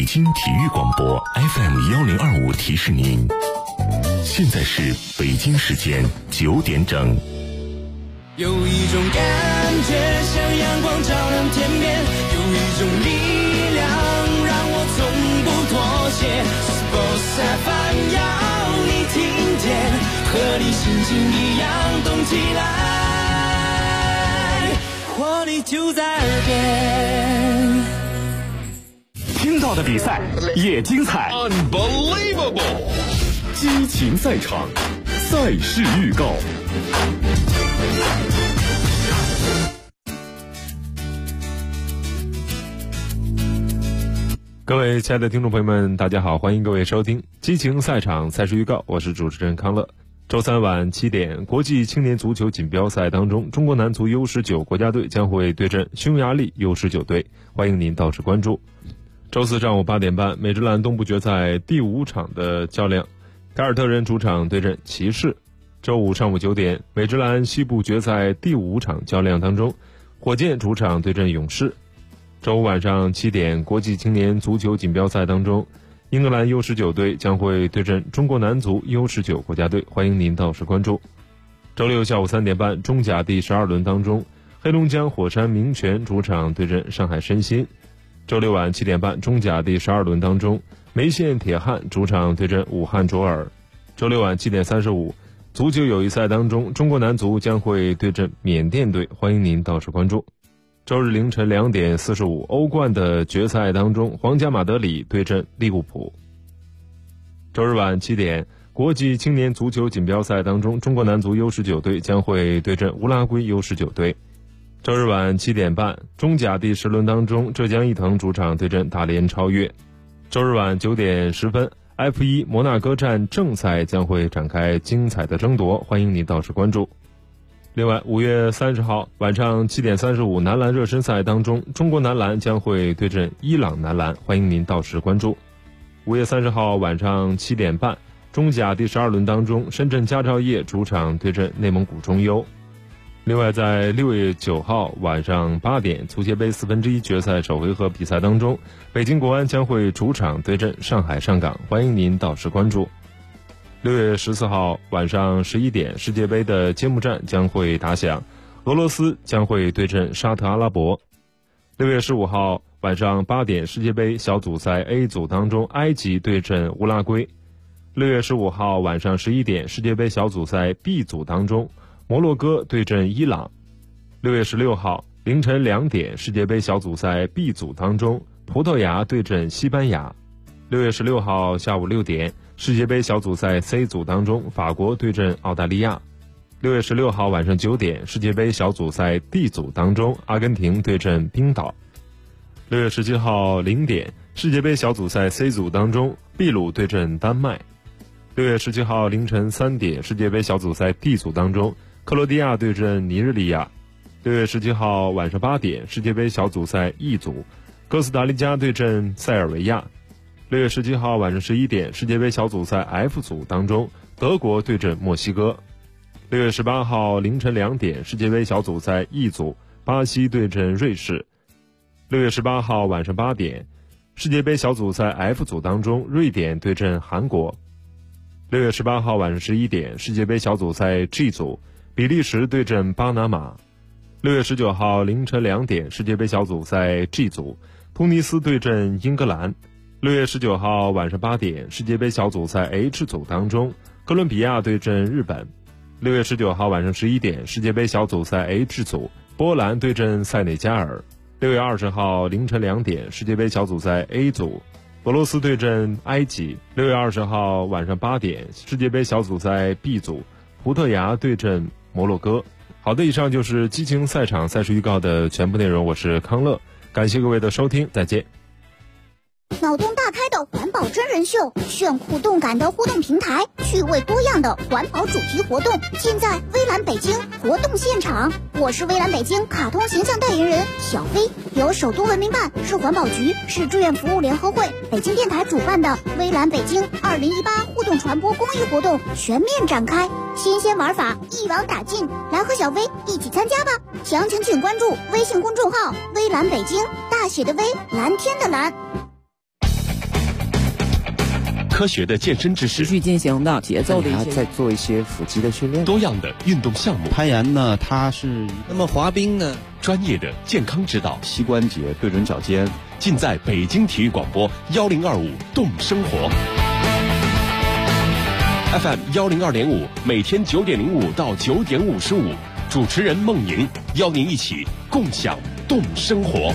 京体育广播 FM1025提示您，现在是北京时间9点整。 有一种感觉像阳光照亮天边，有一种力量让我从不妥协。Sports FM 要你听见，和你心情一样动起来，活力就在耳边。 听到的比赛也精彩 ，Unbelievable！ 激情赛场，赛事预告。 各位亲爱的听众朋友们，大家好，欢迎各位收听激情赛场赛事预告，我是主持人康乐。周三晚7点，国际青年足球锦标赛当中，中国男足 U19 国家队将会对阵匈牙利 U19 队，欢迎您到时关注。周四上午8点半，美职篮东部决赛第5场的较量，凯尔特人主场对阵骑士。周五上午9点，美职篮西部决赛第5场较量当中，火箭主场对阵勇士。周五晚上7点，国际青年足球锦标赛当中，英格兰 U19 队将会对阵中国男足 U19 国家队，欢迎您到时关注。周六下午3点半，中甲第12轮当中，黑龙江火山明泉主场对阵上海申鑫。周六晚7点半，中甲第12轮当中，梅县铁汉主场对阵武汉卓尔。周六晚7点35，足球友谊赛当中，中国男足将会对阵缅甸队，欢迎您到时关注。周日凌晨2点45，欧冠的决赛当中，皇家马德里对阵利物浦。周日晚7点，国际青年足球锦标赛当中，中国男足 U19 队将会对阵乌拉圭 U19 队。周日晚7点半，中甲第10轮当中，浙江毅腾主场对阵大连超越。周日晚9点10分，F1 摩纳哥站正赛将会展开精彩的争夺，欢迎您到时关注。另外，5月30号晚上7点35，男篮热身赛当中，中国男篮将会对阵伊朗男篮，欢迎您到时关注。5月30号晚上7点半，中甲第12轮当中，深圳佳兆业主场对阵内蒙古中优。另外，在6月9号晚上8点，足协杯1/4决赛首回合比赛当中，北京国安将会主场对阵上海上港，欢迎您到时关注。6月14号晚上11点，世界杯的揭幕战将会打响，俄罗斯将会对阵沙特阿拉伯。6月15号晚上8点，世界杯小组赛 A 组当中，埃及对阵乌拉圭。6月15号晚上11点，世界杯小组赛 B 组当中，摩洛哥对阵伊朗。6月16号凌晨2点，世界杯小组赛 B 组当中，葡萄牙对阵西班牙。6月16号下午6点，世界杯小组赛 C 组当中，法国对阵澳大利亚。6月16号晚上9点，世界杯小组赛 D 组当中，阿根廷对阵冰岛。6月17号0点，世界杯小组赛 C 组当中，秘鲁对阵丹麦。6月17号凌晨3点，世界杯小组赛 D 组当中，克罗地亚对阵尼日利亚。6月17号晚上8点，世界杯小组赛 E 组，哥斯达黎加对阵塞尔维亚。6月17号晚上11点，世界杯小组赛 F 组当中，德国对阵墨西哥。6月18号凌晨2点，世界杯小组赛 E 组，巴西对阵瑞士。6月18号晚上8点，世界杯小组赛 F 组当中，瑞典对阵韩国。6月18号晚上11点，世界杯小组赛 G 组，比利时对阵巴拿马。6月19号凌晨2点，世界杯小组赛 G 组，突尼斯对阵英格兰。6月19号晚上8点，世界杯小组赛 H 组当中，哥伦比亚对阵日本。6月19号晚上11点，世界杯小组赛 H 组，波兰对阵塞内加尔。6月20号凌晨2点，世界杯小组赛 A 组，俄罗斯对阵埃及。6月20号晚上8点，世界杯小组赛 B 组，葡萄牙对阵摩洛哥。好的，以上就是激情赛场赛事预告的全部内容，我是康乐，感谢各位的收听，再见。 脑洞大开的环保真人秀，炫酷动感的互动平台，趣味多样的环保主题活动，尽在微蓝北京活动现场。我是微蓝北京卡通形象代言人小飞，由首都文明办、市环保局、市志愿服务联合会、北京电台主办的微蓝北京2018互动传播公益活动全面展开，新鲜玩法一网打尽，来和小飞一起参加吧！详情请关注微信公众号微蓝北京，大写的微，蓝天的蓝。 科学的健身知识， 持续进行的节奏的一些， 再做一些腹肌的训练， 多样的运动项目， 攀岩呢，它是那么滑冰呢， 专业的健康指导， 膝关节对准脚尖， 尽在北京体育广播1025动生活 FM 102.5，每天9点05到9点55，主持人孟莹邀您一起共享动生活。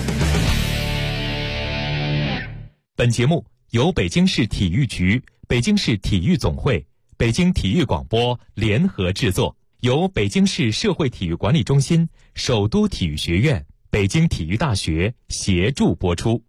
本节目由北京市体育局、北京市体育总会、北京体育广播联合制作，由北京市社会体育管理中心、首都体育学院、北京体育大学协助播出。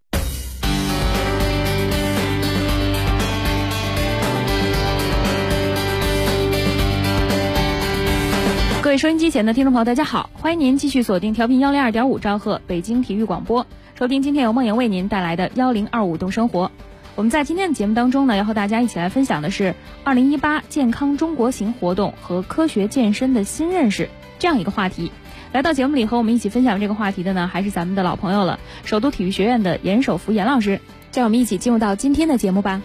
各位收音机前的听众朋友，大家好，欢迎您继续锁定调频102.5兆赫北京体育广播，收听今天由梦莹为您带来的1025动生活。我们在今天的节目当中呢，要和大家一起来分享的是2018健康中国行活动和科学健身的新认识这样一个话题。来到节目里和我们一起分享这个话题的呢，还是咱们的老朋友了，首都体育学院的严守福严老师。让我们一起进入到今天的节目吧。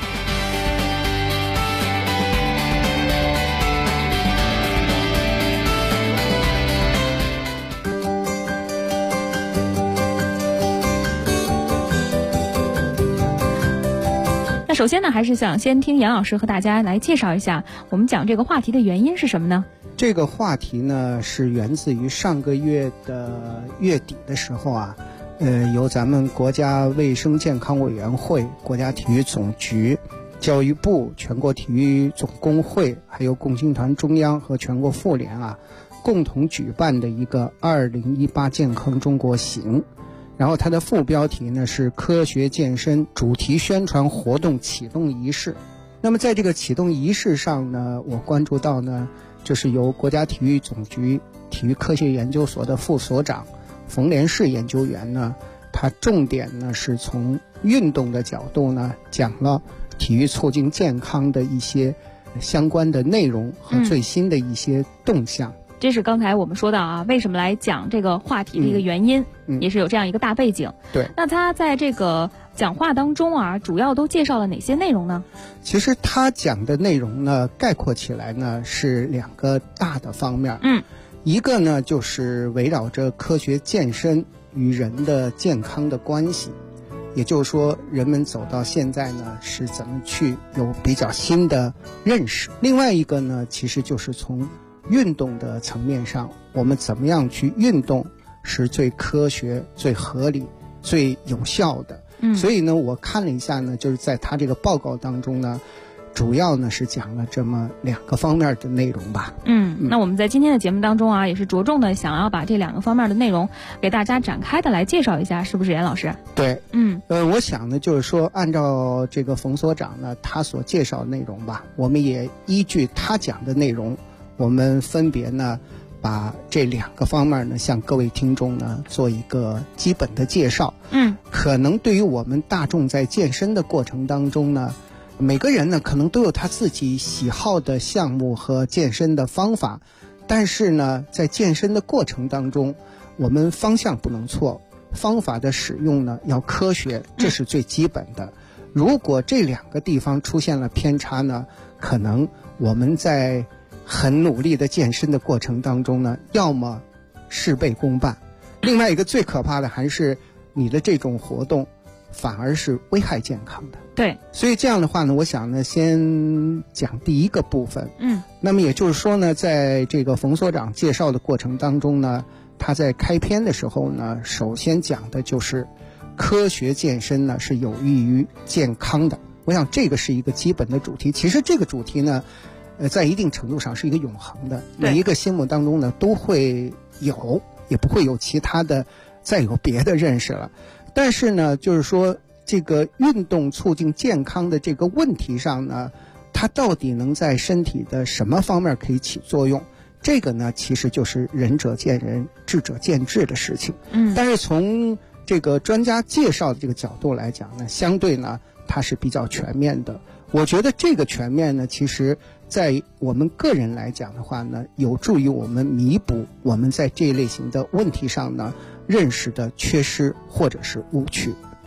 首先呢，还是想先听严老师和大家来介绍一下我们讲这个话题的原因是什么呢？ 这个话题呢是源自于上个月的月底的时候啊，由咱们国家卫生健康委员会、国家体育总局、教育部、全国体育总工会，还有共青团中央和全国妇联啊，共同举办的一个2018健康中国行。然后它的副标题呢是科学健身主题宣传活动启动仪式。那么在这个启动仪式上呢，我关注到呢，就是由国家体育总局体育科学研究所的副所长冯连世研究员呢，他重点呢是从运动的角度呢讲了体育促进健康的一些相关的内容和最新的一些动向。 这是刚才我们说到啊，为什么来讲这个话题的一个原因，也是有这样一个大背景。 对， 那他在这个讲话当中啊，主要都介绍了哪些内容呢？ 其实他讲的内容呢，概括起来呢是2个大的方面。一个呢就是围绕着科学健身与人的健康的关系，也就是说人们走到现在呢是怎么去有比较新的认识。另外一个呢，其实就是从运动的层面上，我们怎么样去运动是最科学、最合理、最有效的。所以呢，我看了一下呢，就是在他这个报告当中呢，主要呢是讲了这么2个方面的内容吧。 那我们在今天的节目当中啊，也是着重的想要把这2个方面的内容给大家展开的来介绍一下，是不是严老师？ 对，我想呢，就是说按照这个冯所长呢他所介绍的内容吧，我们也依据他讲的内容，我们分别呢把这2个方面呢向各位听众呢做一个基本的介绍。可能对于我们大众在健身的过程当中呢，每个人呢可能都有他自己喜好的项目和健身的方法，但是呢在健身的过程当中，我们方向不能错，方法的使用呢要科学，这是最基本的。如果这2个地方出现了偏差呢，可能我们在很努力的健身的过程当中呢，要么事倍功半，另外一个最可怕的还是你的这种活动反而是危害健康的。 对， 所以这样的话呢，我想呢先讲第一个部分。那么也就是说呢，在这个冯所长介绍的过程当中呢，他在开篇的时候呢，首先讲的就是科学健身呢是有益于健康的。我想这个是一个基本的主题。其实这个主题呢在一定程度上是一个永恒的，每一个心目当中呢都会有，也不会有其他的再有别的认识了。但是呢，就是说这个运动促进健康的这个问题上呢，它到底能在身体的什么方面可以起作用？这个呢，其实就是仁者见仁，智者见智的事情。但是从这个专家介绍的这个角度来讲呢，相对呢它是比较全面的。我觉得这个全面呢，其实在我们个人来讲的话呢，有助于我们弥补我们在这一类型的问题上呢认识的缺失或者是误区。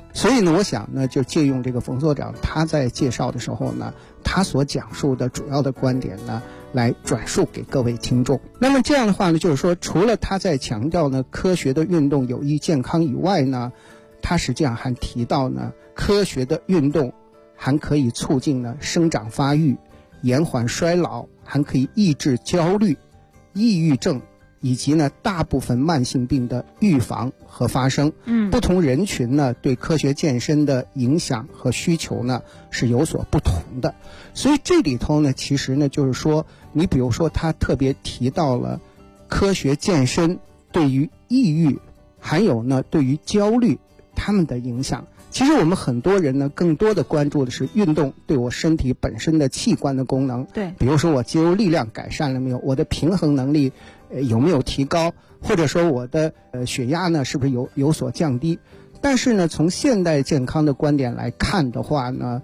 所以呢，我想呢，就借用这个冯所长他在介绍的时候呢，他所讲述的主要的观点呢，来转述给各位听众。那么这样的话呢，就是说，除了他在强调呢科学的运动有益健康以外呢，他实际上还提到呢，科学的运动还可以促进呢生长发育，延缓衰老，还可以抑制焦虑、抑郁症以及呢大部分慢性病的预防和发生。不同人群呢对科学健身的影响和需求呢是有所不同的。所以这里头呢，其实呢就是说，你比如说他特别提到了科学健身对于抑郁还有呢对于焦虑他们的影响。其实我们很多人呢更多的关注的是运动对我身体本身的器官的功能， 对， 比如说我肌肉力量改善了没有，我的平衡能力有没有提高，或者说我的血压呢是不是有所降低。但是呢，从现代健康的观点来看的话呢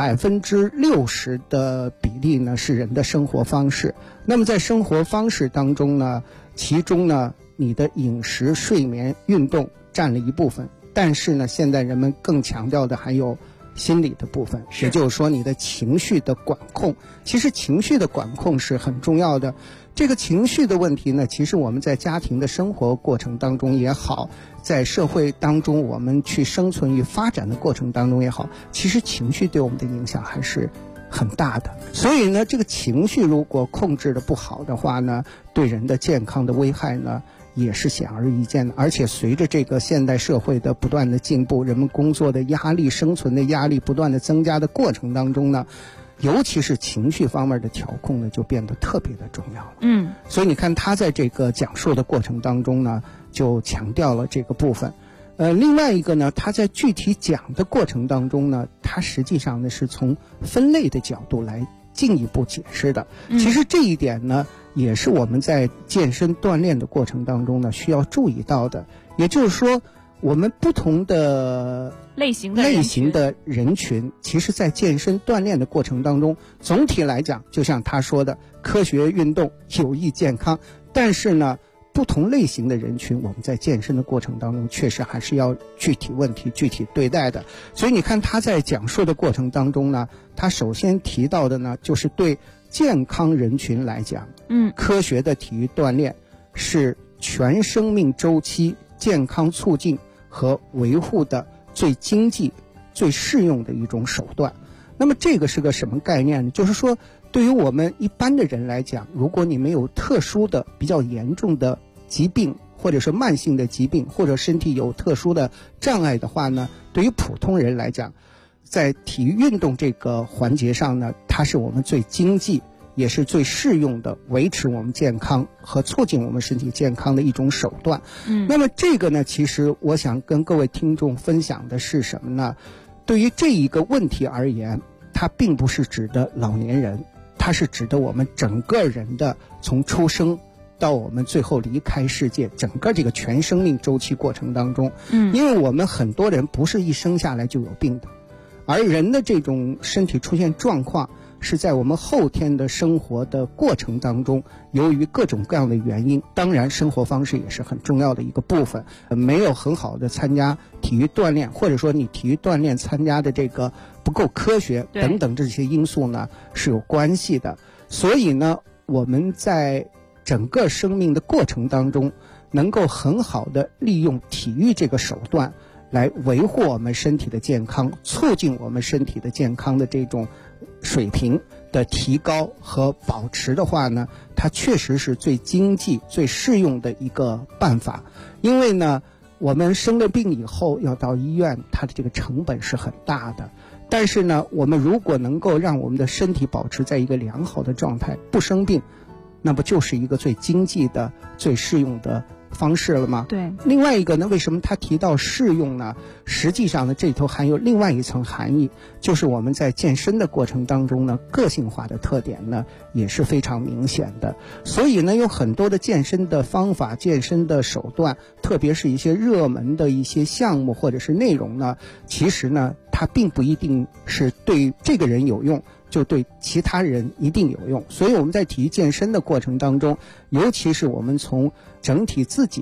，60%的比例呢是人的生活方式。那么在生活方式当中呢，其中呢你的饮食、睡眠、运动占了一部分，但是呢现在人们更强调的还有心理的部分，也就是说你的情绪的管控。其实情绪的管控是很重要的。这个情绪的问题呢，其实我们在家庭的生活过程当中也好，在社会当中我们去生存与发展的过程当中也好，其实情绪对我们的影响还是很大的。所以呢，这个情绪如果控制的不好的话呢，对人的健康的危害呢也是显而易见的。而且随着这个现代社会的不断的进步，人们工作的压力、生存的压力不断的增加的过程当中呢，尤其是情绪方面的调控呢，就变得特别的重要了。所以你看他在这个讲述的过程当中呢，就强调了这个部分。另外一个呢，他在具体讲的过程当中呢，他实际上呢是从分类的角度来进一步解释的。其实这一点呢，也是我们在健身锻炼的过程当中呢需要注意到的。也就是说，我们不同的类型的人群，其实在健身锻炼的过程当中，总体来讲，就像他说的，科学运动有益健康，但是呢，不同类型的人群，我们在健身的过程当中，确实还是要具体问题具体对待的。所以你看他在讲述的过程当中呢，他首先提到的呢，就是对健康人群来讲，科学的体育锻炼是全生命周期健康促进和维护的最经济、最适用的一种手段。那么这个是个什么概念呢？就是说，对于我们一般的人来讲，如果你没有特殊的、比较严重的疾病，或者是慢性的疾病，或者身体有特殊的障碍的话呢，对于普通人来讲，在体育运动这个环节上呢，它是我们最经济也是最适用的维持我们健康和促进我们身体健康的一种手段。那么这个呢，其实我想跟各位听众分享的是什么呢？对于这一个问题而言，它并不是指的老年人，它是指的我们整个人的从出生到我们最后离开世界，整个这个全生命周期过程当中。因为我们很多人不是一生下来就有病的，而人的这种身体出现状况是在我们后天的生活的过程当中，由于各种各样的原因，当然生活方式也是很重要的一个部分，没有很好的参加体育锻炼，或者说你体育锻炼参加的这个不够科学等等这些因素呢是有关系的。所以呢，我们在整个生命的过程当中，能够很好的利用体育这个手段来维护我们身体的健康，促进我们身体的健康的这种水平的提高和保持的话呢，它确实是最经济最适用的一个办法。因为呢，我们生了病以后要到医院，它的这个成本是很大的，但是呢，我们如果能够让我们的身体保持在一个良好的状态，不生病，那不就是一个最经济的最适用的方式了吗？ 对。 另外一个呢，为什么他提到适用呢？实际上呢，这里头还有另外一层含义，就是我们在健身的过程当中呢，个性化的特点呢也是非常明显的。所以呢，有很多的健身的方法、健身的手段，特别是一些热门的一些项目或者是内容呢，其实呢，它并不一定是对这个人有用，就对其他人一定有用。所以我们在体育健身的过程当中，尤其是我们从整体自己的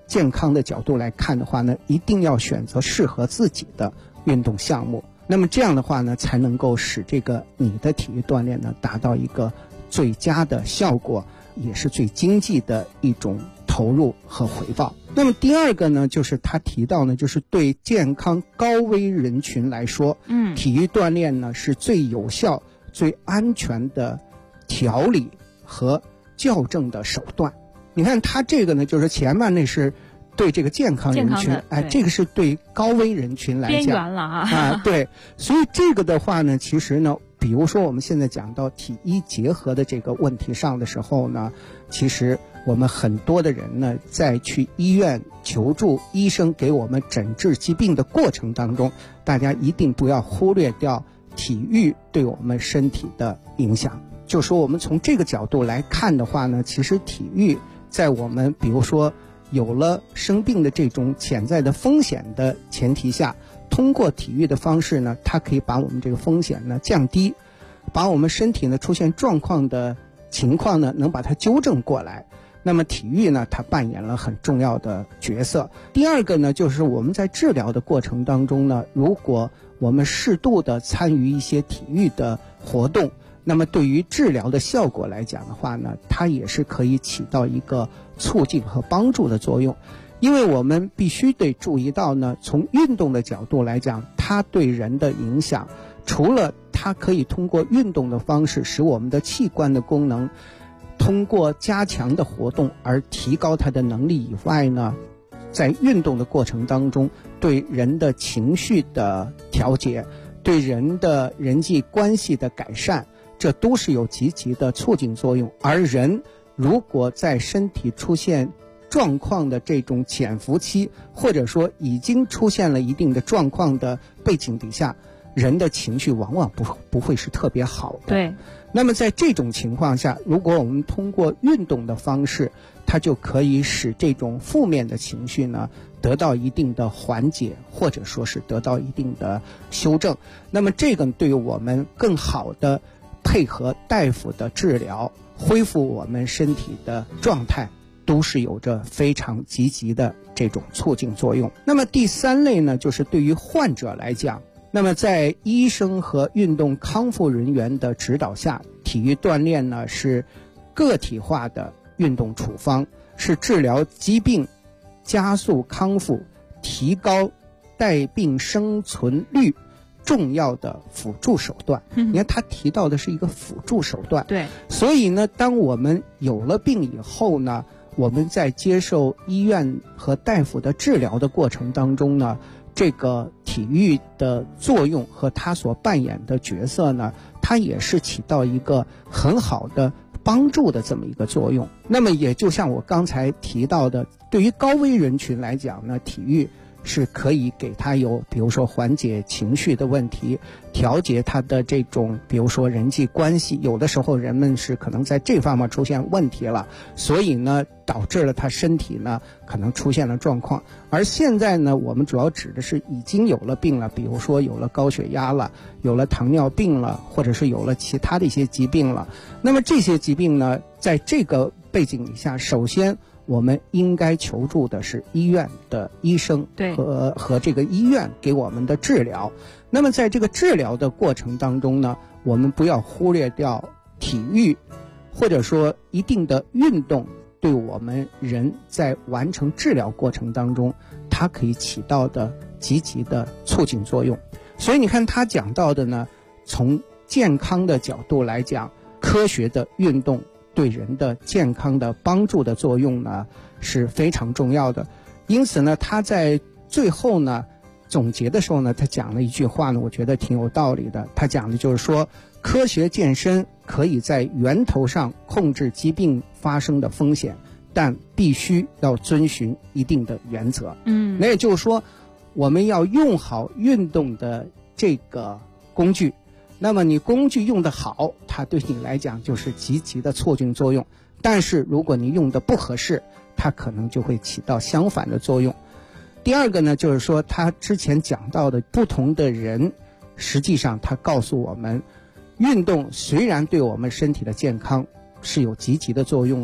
健康的角度来看的话呢，一定要选择适合自己的运动项目。那么这样的话呢，才能够使这个你的体育锻炼呢达到一个最佳的效果，也是最经济的一种投入和回报。那么第二个呢，就是他提到呢，就是对健康高危人群来说，体育锻炼呢是最有效、最安全的调理和校正的手段。你看他这个呢，就是前面那是对这个健康人群，这个是对高危人群来讲， 边缘了啊。 对，所以这个的话呢，其实呢，比如说我们现在讲到体医结合的这个问题上的时候呢，其实我们很多的人呢，在去医院求助医生给我们诊治疾病的过程当中，大家一定不要忽略掉体育对我们身体的影响。就说我们从这个角度来看的话呢，其实体育在我们比如说有了生病的这种潜在的风险的前提下，通过体育的方式呢，它可以把我们这个风险呢降低，把我们身体呢出现状况的情况呢能把它纠正过来。那么体育呢，它扮演了很重要的角色。第二个呢，就是我们在治疗的过程当中呢，如果我们适度的参与一些体育的活动，那么对于治疗的效果来讲的话呢，它也是可以起到一个促进和帮助的作用。因为我们必须得注意到呢，从运动的角度来讲，它对人的影响，除了它可以通过运动的方式使我们的器官的功能通过加强的活动而提高它的能力以外呢，在运动的过程当中，对人的情绪的调节，对人的人际关系的改善，这都是有积极的促进作用。而人如果在身体出现状况的这种潜伏期，或者说已经出现了一定的状况的背景底下，人的情绪往往不会是特别好的。 对。 那么在这种情况下，如果我们通过运动的方式，它就可以使这种负面的情绪呢得到一定的缓解，或者说是得到一定的修正。那么这个对于我们更好的配合大夫的治疗，恢复我们身体的状态，都是有着非常积极的这种促进作用。那么第三类呢，就是对于患者来讲，那么在医生和运动康复人员的指导下，体育锻炼呢是个体化的运动处方，是治疗疾病、加速康复、提高带病生存率重要的辅助手段。你看他提到的是一个辅助手段。 对。 所以呢，当我们有了病以后呢，我们在接受医院和大夫的治疗的过程当中呢，这个体育的作用和它所扮演的角色呢，它也是起到一个很好的帮助的这么一个作用。那么也就像我刚才提到的，对于高危人群来讲呢，体育是可以给他有比如说缓解情绪的问题，调节他的这种比如说人际关系，有的时候人们是可能在这方面出现问题了，所以呢导致了他身体呢可能出现了状况。而现在呢，我们主要指的是已经有了病了，比如说有了高血压了，有了糖尿病了，或者是有了其他的一些疾病了。那么这些疾病呢，在这个背景底下，首先我们应该求助的是医院的医生和这个医院给我们的治疗。那么在这个治疗的过程当中呢，我们不要忽略掉体育或者说一定的运动对我们人在完成治疗过程当中它可以起到的积极的促进作用。所以你看他讲到的呢，从健康的角度来讲，科学的运动对人的健康的帮助的作用呢是非常重要的。因此呢，他在最后呢总结的时候呢，他讲了一句话呢，我觉得挺有道理的。他讲的就是说，科学健身可以在源头上控制疾病发生的风险，但必须要遵循一定的原则。那也就是说，我们要用好运动的这个工具。那么你工具用得好，它对你来讲就是积极的促进作用。但是如果你用的不合适，它可能就会起到相反的作用。第二个呢，就是说他之前讲到的不同的人，实际上他告诉我们，运动虽然对我们身体的健康是有积极的作用的，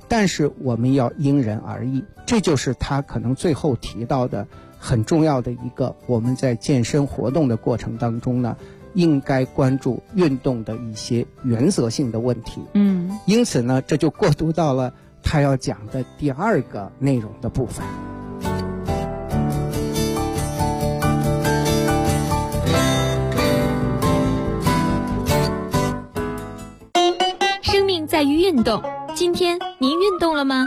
但是我们要因人而异，这就是他可能最后提到的很重要的一个，我们在健身活动的过程当中呢，应该关注运动的一些原则性的问题。因此呢，这就过渡到了他要讲的第二个内容的部分。 生命在于运动，今天您运动了吗？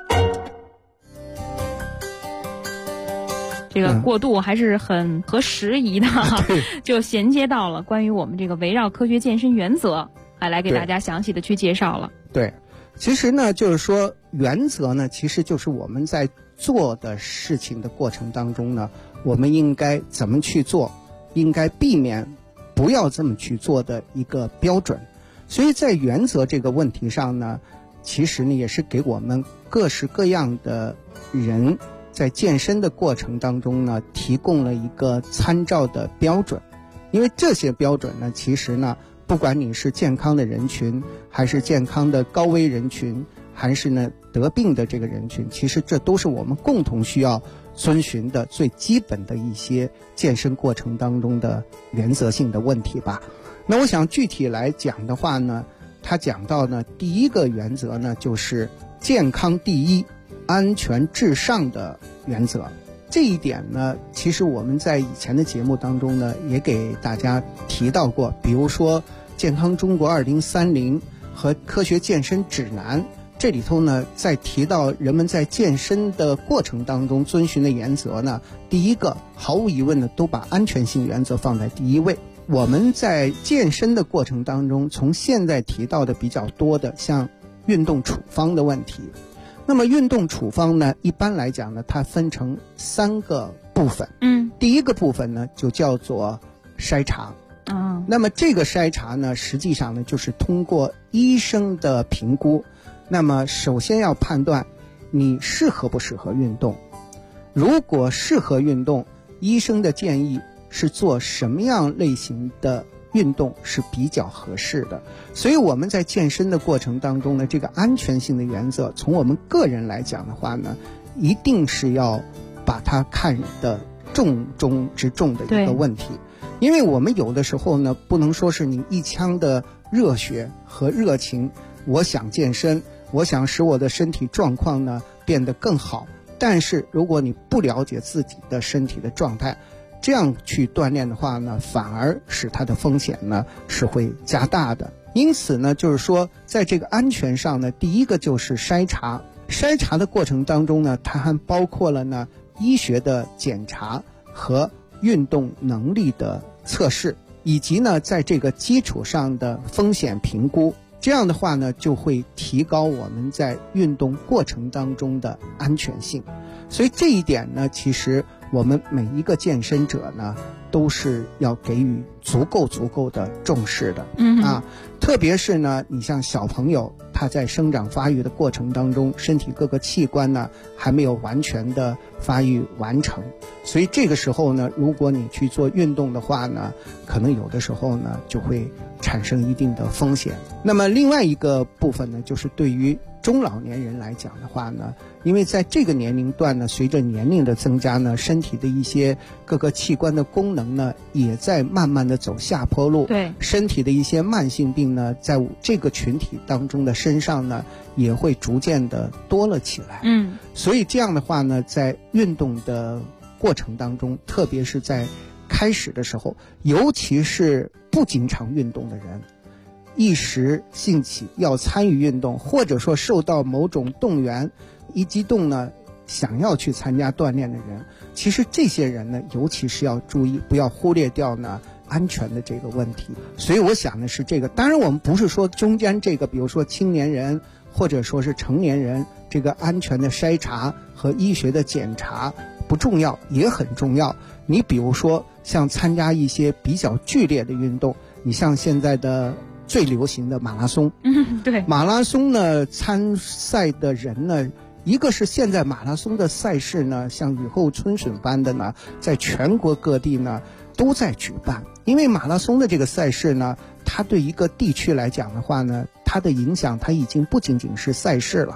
这个过渡还是很合时宜的，就衔接到了关于我们这个围绕科学健身原则，来给大家详细的去介绍了。 对，其实呢，就是说原则呢，其实就是我们在做的事情的过程当中呢，我们应该怎么去做，应该避免不要这么去做的一个标准。所以在原则这个问题上呢，其实呢也是给我们各式各样的人在健身的过程当中呢提供了一个参照的标准。因为这些标准呢，其实呢不管你是健康的人群，还是健康的高危人群，还是呢得病的这个人群，其实这都是我们共同需要遵循的最基本的一些健身过程当中的原则性的问题吧。那我想具体来讲的话呢，他讲到呢，第一个原则呢就是健康第一，安全至上的原则。这一点呢，其实我们在以前的节目当中呢也给大家提到过，比如说健康中国2030和科学健身指南，这里头呢在提到人们在健身的过程当中遵循的原则呢，第一个毫无疑问的都把安全性原则放在第一位。我们在健身的过程当中，从现在提到的比较多的像运动处方的问题。那么运动处方呢，一般来讲呢，它分成3个部分。第一个部分呢就叫做筛查。那么这个筛查呢，实际上呢就是通过医生的评估，那么首先要判断你适合不适合运动。如果适合运动，医生的建议是做什么样类型的运动是比较合适的。所以我们在健身的过程当中呢，这个安全性的原则，从我们个人来讲的话呢，一定是要把它看得重中之重的一个问题。因为我们有的时候呢，不能说是你一腔的热血和热情，我想健身，我想使我的身体状况呢变得更好，但是如果你不了解自己的身体的状态，这样去锻炼的话呢，反而使它的风险呢是会加大的。因此呢，就是说在这个安全上呢，第一个就是筛查。筛查的过程当中呢，它还包括了呢医学的检查和运动能力的测试，以及呢在这个基础上的风险评估。这样的话呢，就会提高我们在运动过程当中的安全性。所以这一点呢，其实我们每一个健身者呢都是要给予足够的重视的。特别是呢，你像小朋友，他在生长发育的过程当中，身体各个器官呢还没有完全的发育完成，所以这个时候呢，如果你去做运动的话呢，可能有的时候呢就会产生一定的风险。那么另外一个部分呢，就是对于中老年人来讲的话呢，因为在这个年龄段呢，随着年龄的增加呢，身体的一些各个器官的功能呢也在慢慢的走下坡路。 对， 身体的一些慢性病呢，在这个群体当中的身上呢也会逐渐的多了起来。所以这样的话呢，在运动的过程当中，特别是在开始的时候，尤其是不经常运动的人，一时兴起要参与运动，或者说受到某种动员，一激动呢想要去参加锻炼的人，其实这些人呢，尤其是要注意，不要忽略掉呢安全的这个问题。所以我想的是这个，当然我们不是说中间这个，比如说青年人或者说是成年人，这个安全的筛查和医学的检查不重要，也很重要。你比如说像参加一些比较剧烈的运动，你像现在的最流行的马拉松。 对， 马拉松呢参赛的人呢，一个是现在马拉松的赛事呢像雨后春笋般的呢在全国各地呢都在举办。因为马拉松的这个赛事呢，它对一个地区来讲的话呢，它的影响它已经不仅仅是赛事了，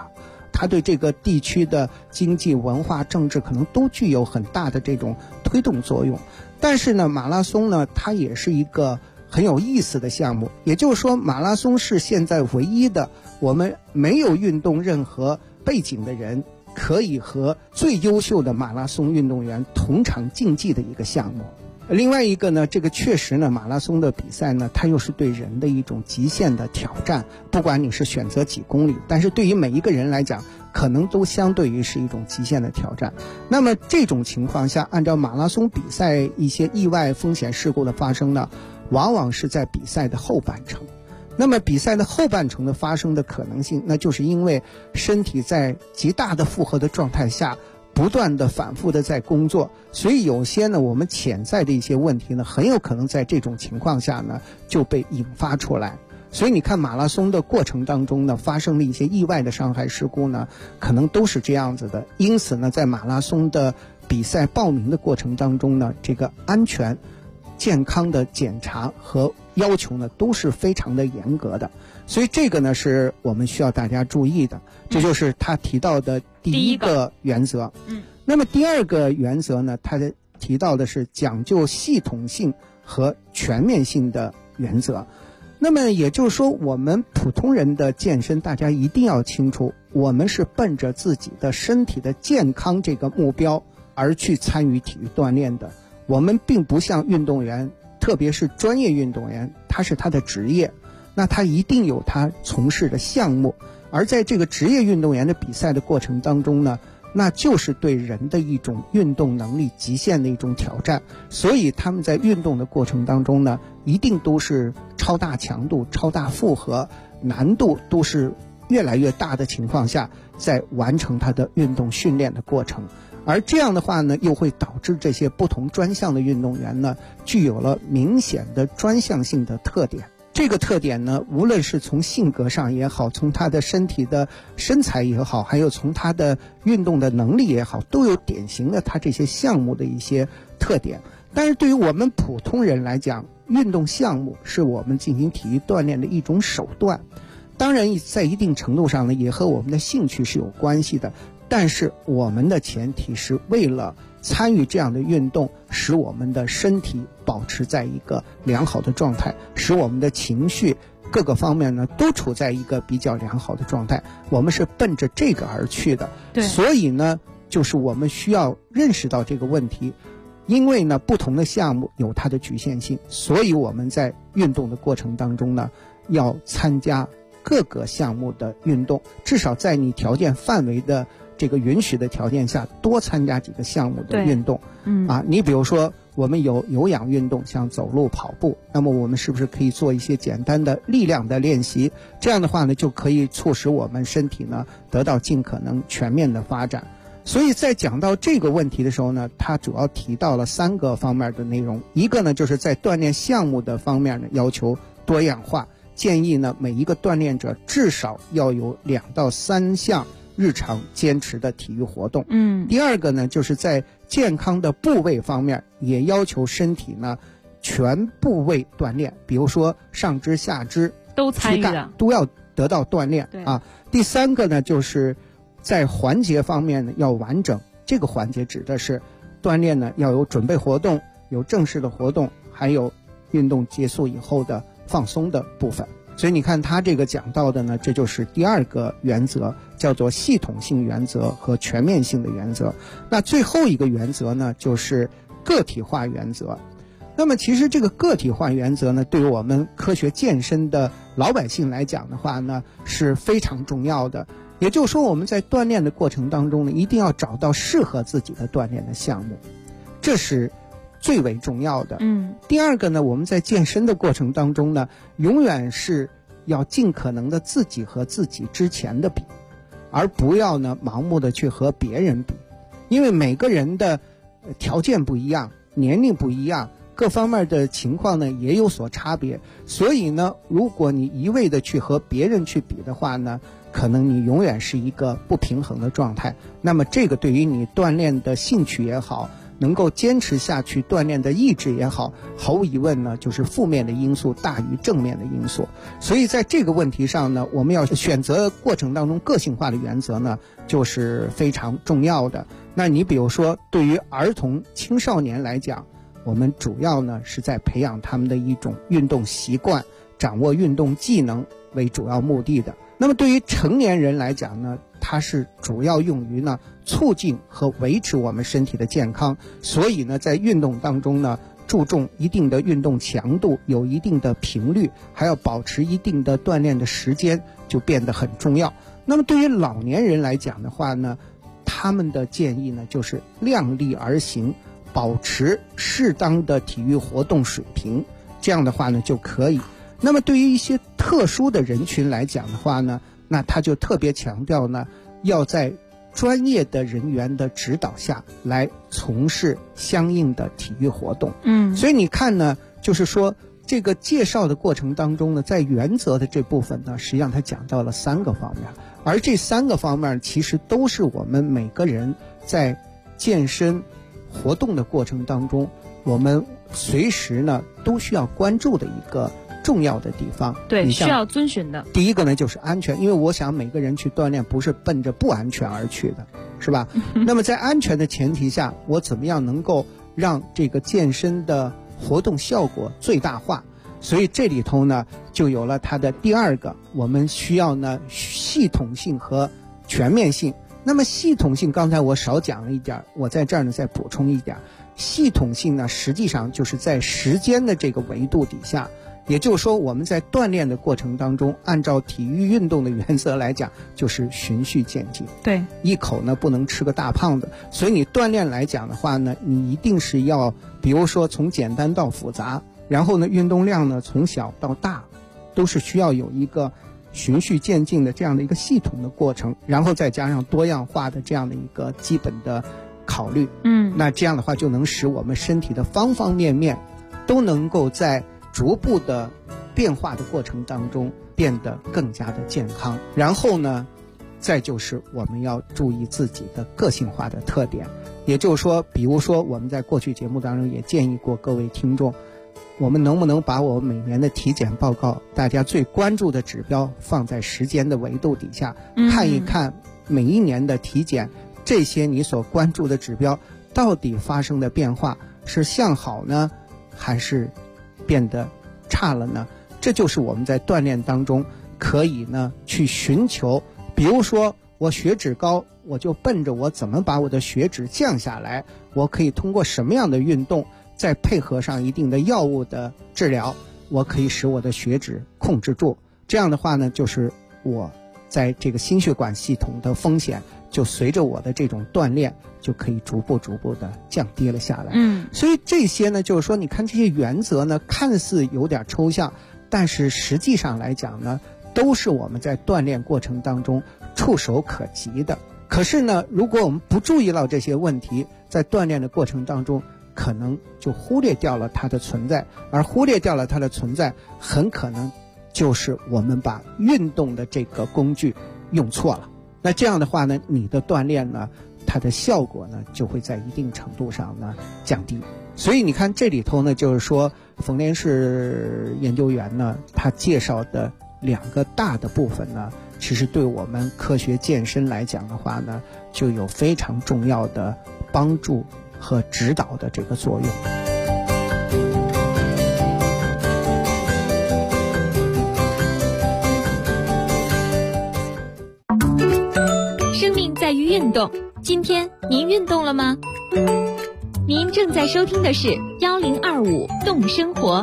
它对这个地区的经济、文化、政治可能都具有很大的这种推动作用。但是呢，马拉松呢，它也是一个很有意思的项目，也就是说，马拉松是现在唯一的我们没有运动任何背景的人可以和最优秀的马拉松运动员同场竞技的一个项目。另外一个呢，这个确实呢，马拉松的比赛呢，它又是对人的一种极限的挑战，不管你是选择几公里，但是对于每一个人来讲，可能都相对于是一种极限的挑战。那么这种情况下，按照马拉松比赛一些意外风险事故的发生呢，往往是在比赛的后半程。那么比赛的后半程的发生的可能性，那就是因为身体在极大的负荷的状态下不断的反复的在工作，所以有些呢我们潜在的一些问题呢，很有可能在这种情况下呢就被引发出来。所以你看马拉松的过程当中呢，发生了一些意外的伤害事故呢，可能都是这样子的。因此呢，在马拉松的比赛报名的过程当中呢，这个安全健康的检查和要求呢都是非常的严格的。所以这个呢是我们需要大家注意的，这就是他提到的第一个原则。那么第二个原则呢，他提到的是讲究系统性和全面性的原则。那么也就是说，我们普通人的健身，大家一定要清楚，我们是奔着自己的身体的健康这个目标而去参与体育锻炼的。我们并不像运动员，特别是专业运动员，他是他的职业，那他一定有他从事的项目，而在这个职业运动员的比赛的过程当中呢，那就是对人的一种运动能力极限的一种挑战。所以他们在运动的过程当中呢，一定都是超大强度、超大负荷，难度都是越来越大的情况下，在完成他的运动训练的过程。而这样的话呢，又会导致这些不同专项的运动员呢，具有了明显的专项性的特点。这个特点呢，无论是从性格上也好，从他的身体的身材也好，还有从他的运动的能力也好，都有典型的他这些项目的一些特点。但是对于我们普通人来讲，运动项目是我们进行体育锻炼的一种手段，当然在一定程度上呢，也和我们的兴趣是有关系的。但是我们的前提是为了参与这样的运动，使我们的身体保持在一个良好的状态，使我们的情绪各个方面呢都处在一个比较良好的状态，我们是奔着这个而去的。对，所以呢，就是我们需要认识到这个问题，因为呢不同的项目有它的局限性，所以我们在运动的过程当中呢，要参加各个项目的运动，至少在你条件范围的这个允许的条件下，多参加几个项目的运动。你比如说我们有有氧运动，像走路、跑步，那么我们是不是可以做一些简单的力量的练习？这样的话呢，就可以促使我们身体呢得到尽可能全面的发展。所以在讲到这个问题的时候呢，他主要提到了3个方面的内容。一个呢，就是在锻炼项目的方面呢，要求多样化，建议呢每一个锻炼者至少要有2到3项日常坚持的体育活动。第二个呢，就是在健康的部位方面，也要求身体呢全部位锻炼，比如说上肢、下肢都参与的， 都要得到锻炼啊。第3个呢，就是在环节方面呢要完整，这个环节指的是锻炼呢要有准备活动，有正式的活动，还有运动结束以后的放松的部分。所以你看他这个讲到的呢，这就是第2个原则，叫做系统性原则和全面性的原则。那最后一个原则呢，就是个体化原则。那么其实这个个体化原则呢，对于我们科学健身的老百姓来讲的话呢，是非常重要的。也就是说，我们在锻炼的过程当中呢，一定要找到适合自己的锻炼的项目，这是最为重要的。第2个呢，我们在健身的过程当中呢，永远是要尽可能的自己和自己之前的比，而不要呢盲目的去和别人比，因为每个人的条件不一样，年龄不一样，各方面的情况呢也有所差别。所以呢，如果你一味的去和别人去比的话呢，可能你永远是一个不平衡的状态。那么这个对于你锻炼的兴趣也好， 能够坚持下去锻炼的意志也好，毫无疑问呢，就是负面的因素大于正面的因素。所以在这个问题上呢，我们要选择过程当中个性化的原则呢，就是非常重要的。那你比如说，对于儿童青少年来讲，我们主要呢是在培养他们的一种运动习惯，掌握运动技能为主要目的的。那么对于成年人来讲呢，它是主要用于呢促进和维持我们身体的健康，所以呢在运动当中呢注重一定的运动强度，有一定的频率，还要保持一定的锻炼的时间，就变得很重要。那么对于老年人来讲的话呢，他们的建议呢就是量力而行，保持适当的体育活动水平，这样的话呢就可以。那么对于一些特殊的人群来讲的话呢，那他就特别强调呢，要在专业的人员的指导下来从事相应的体育活动。所以你看呢，就是说这个介绍的过程当中呢，在原则的这部分呢，实际上他讲到了3个方面，而这3个方面其实都是我们每个人在健身活动的过程当中，我们随时呢都需要关注的一个重要的地方。 对，需要遵循的。 第一个呢就是安全，因为我想每个人去锻炼不是奔着不安全而去的，是吧？那么在安全的前提下，我怎么样能够让这个健身的活动效果最大化？所以这里头呢就有了它的第2个，我们需要呢系统性和全面性。那么系统性刚才我少讲了一点，我在这儿呢再补充一点。系统性呢实际上就是在时间的这个维度底下，也就是说我们在锻炼的过程当中，按照体育运动的原则来讲，就是循序渐进。 对， 一口呢不能吃个大胖子。所以你锻炼来讲的话呢，你一定是要比如说从简单到复杂，然后呢运动量呢从小到大都是需要有一个循序渐进的这样的一个系统的过程，然后再加上多样化的这样的一个基本的考虑。那这样的话就能使我们身体的方方面面都能够在逐步的变化的过程当中变得更加的健康。然后呢再就是我们要注意自己的个性化的特点，也就是说比如说我们在过去节目当中也建议过各位听众，我们能不能把我们每年的体检报告大家最关注的指标放在时间的维度底下，看一看每一年的体检，这些你所关注的指标到底发生的变化是向好呢，还是变得差了呢？这就是我们在锻炼当中可以呢去寻求。比如说我血脂高，我就奔着我怎么把我的血脂降下来，我可以通过什么样的运动，再配合上一定的药物的治疗，我可以使我的血脂控制住。这样的话呢，就是我在这个心血管系统的风险就随着我的这种锻炼就可以逐步的降低了下来。所以这些呢就是说你看这些原则呢看似有点抽象，但是实际上来讲呢都是我们在锻炼过程当中触手可及的。可是呢如果我们不注意到这些问题，在锻炼的过程当中可能就忽略掉了它的存在，而忽略掉了它的存在，很可能就是我们把运动的这个工具用错了。那这样的话呢，你的锻炼呢，它的效果呢，就会在一定程度上呢降低。所以你看这里头呢，就是说冯连士研究员呢，他介绍的2个大的部分呢，其实对我们科学健身来讲的话呢，就有非常重要的帮助和指导的这个作用。 生命在于运动，今天您运动了吗？您正在收听的是1025动生活。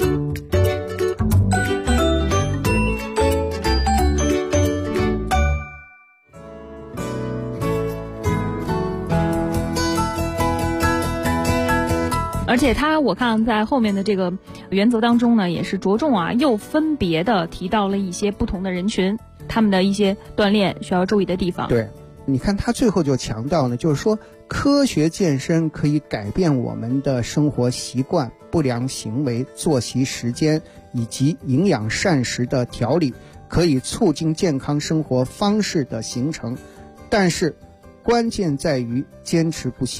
而且我看在后面的这个原则当中呢，也是着重又分别的提到了一些不同的人群，他们的一些锻炼需要注意的地方。 对，你看他最后就强调呢，就是说科学健身可以改变我们的生活习惯、不良行为、作息时间以及营养膳食的调理，可以促进健康生活方式的形成，但是关键在于坚持不懈，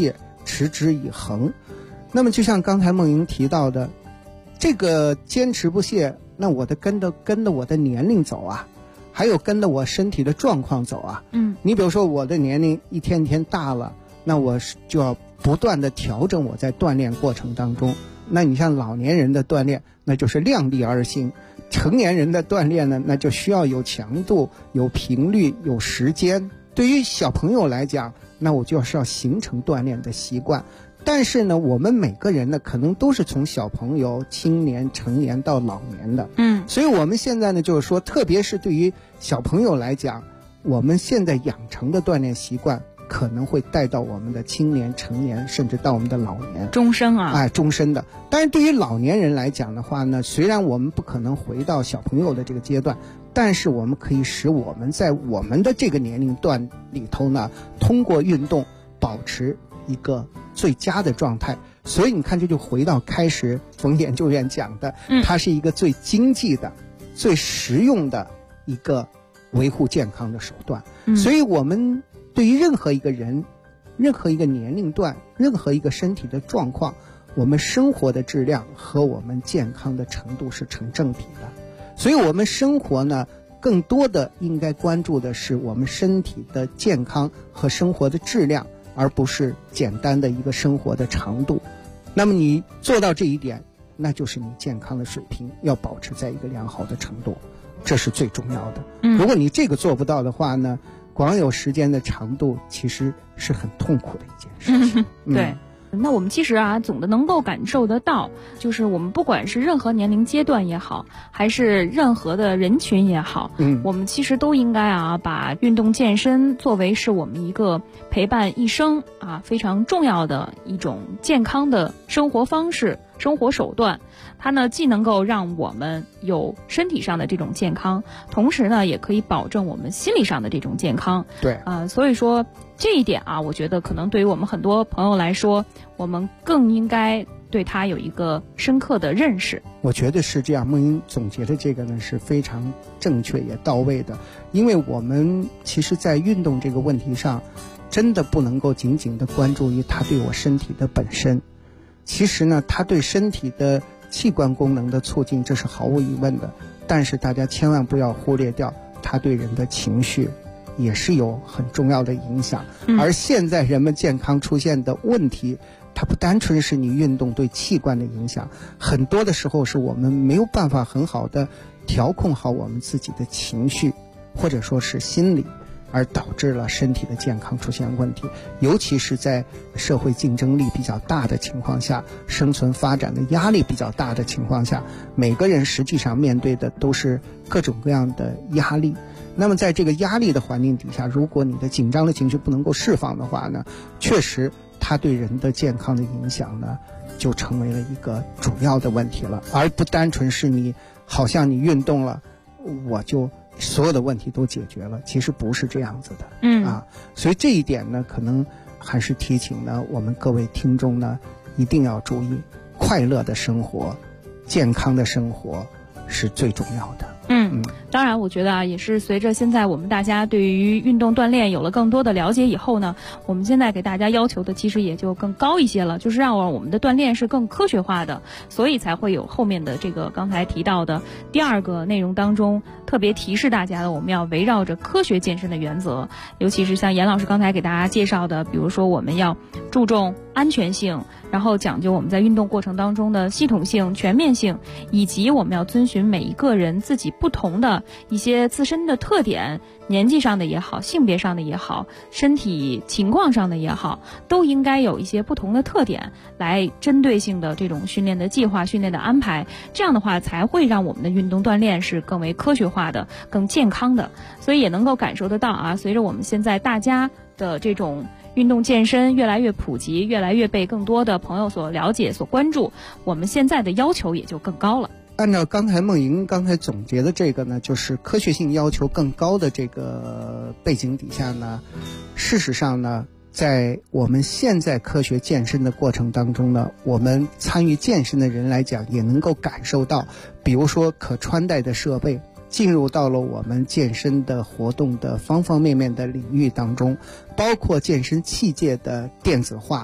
持之以恒。那么就像刚才梦莹提到的，这个坚持不懈，那我的跟着我的年龄走啊，还有跟着我身体的状况走啊。你比如说我的年龄一天天大了，那我就要不断的调整我在锻炼过程当中。那你像老年人的锻炼，那就是量力而行；成年人的锻炼呢，那就需要有强度、有频率、有时间。对于小朋友来讲，那我就是要形成锻炼的习惯。但是呢，我们每个人呢，可能都是从小朋友、青年、成年到老年的。所以我们现在呢，就是说，特别是对于小朋友来讲，我们现在养成的锻炼习惯，可能会带到我们的青年、成年，甚至到我们的老年， 终生啊， 终身的。但是对于老年人来讲的话呢，虽然我们不可能回到小朋友的这个阶段，但是我们可以使我们在我们的这个年龄段里头呢，通过运动保持一个最佳的状态。所以你看，这就回到开始冯研究员讲的，它是一个最经济的、最实用的一个维护健康的手段。所以我们对于任何一个人、任何一个年龄段、任何一个身体的状况，我们生活的质量和我们健康的程度是成正比的。所以我们生活呢，更多的应该关注的是我们身体的健康和生活的质量，而不是简单的一个生活的长度。那么你做到这一点，那就是你健康的水平要保持在一个良好的程度，这是最重要的。如果你这个做不到的话呢，光有时间的长度其实是很痛苦的一件事情。 对。那我们其实啊，总的能够感受得到，就是我们不管是任何年龄阶段也好，还是任何的人群也好，我们其实都应该啊，把运动健身作为是我们一个陪伴一生啊非常重要的一种健康的生活方式、生活手段。它呢，既能够让我们有身体上的这种健康，同时呢，也可以保证我们心理上的这种健康。 对所以说这一点啊，我觉得可能对于我们很多朋友来说，我们更应该对它有一个深刻的认识。 我觉得是这样，梦莹总结的这个呢是非常正确也到位的。因为我们其实在运动这个问题上，真的不能够仅仅的关注于它对我身体的本身，其实呢，它对身体的器官功能的促进，这是毫无疑问的。但是大家千万不要忽略掉，它对人的情绪也是有很重要的影响。而现在人们健康出现的问题，它不单纯是你运动对器官的影响，很多的时候是我们没有办法很好的调控好我们自己的情绪，或者说是心理，而导致了身体的健康出现问题。尤其是在社会竞争力比较大的情况下，生存发展的压力比较大的情况下，每个人实际上面对的都是各种各样的压力。那么在这个压力的环境底下，如果你的紧张的情绪不能够释放的话呢，确实它对人的健康的影响呢，就成为了一个主要的问题了，而不单纯是你好像你运动了，我就所有的问题都解决了，其实不是这样子的。所以这一点呢，可能还是提醒呢我们各位听众呢，一定要注意，快乐的生活、健康的生活是最重要的。 当然我觉得啊，也是随着现在我们大家对于运动锻炼有了更多的了解以后呢，我们现在给大家要求的其实也就更高一些了，就是让我们的锻炼是更科学化的，所以才会有后面的这个刚才提到的第二个内容当中特别提示大家的，我们要围绕着科学健身的原则，尤其是像严老师刚才给大家介绍的，比如说我们要注重安全性，然后讲究我们在运动过程当中的系统性、全面性，以及我们要遵循每一个人自己不同的一些自身的特点，年纪上的也好，性别上的也好，身体情况上的也好，都应该有一些不同的特点，来针对性的这种训练的计划、训练的安排，这样的话才会让我们的运动锻炼是更为科学化的、更健康的。所以也能够感受得到啊，随着我们现在大家的这种运动健身越来越普及，越来越被更多的朋友所了解、所关注，我们现在的要求也就更高了。 按照刚才梦莹刚才总结的这个呢，就是科学性要求更高的这个背景底下呢，事实上呢，在我们现在科学健身的过程当中呢，我们参与健身的人来讲，也能够感受到，比如说可穿戴的设备进入到了我们健身的活动的方方面面的领域当中，包括健身器械的电子化，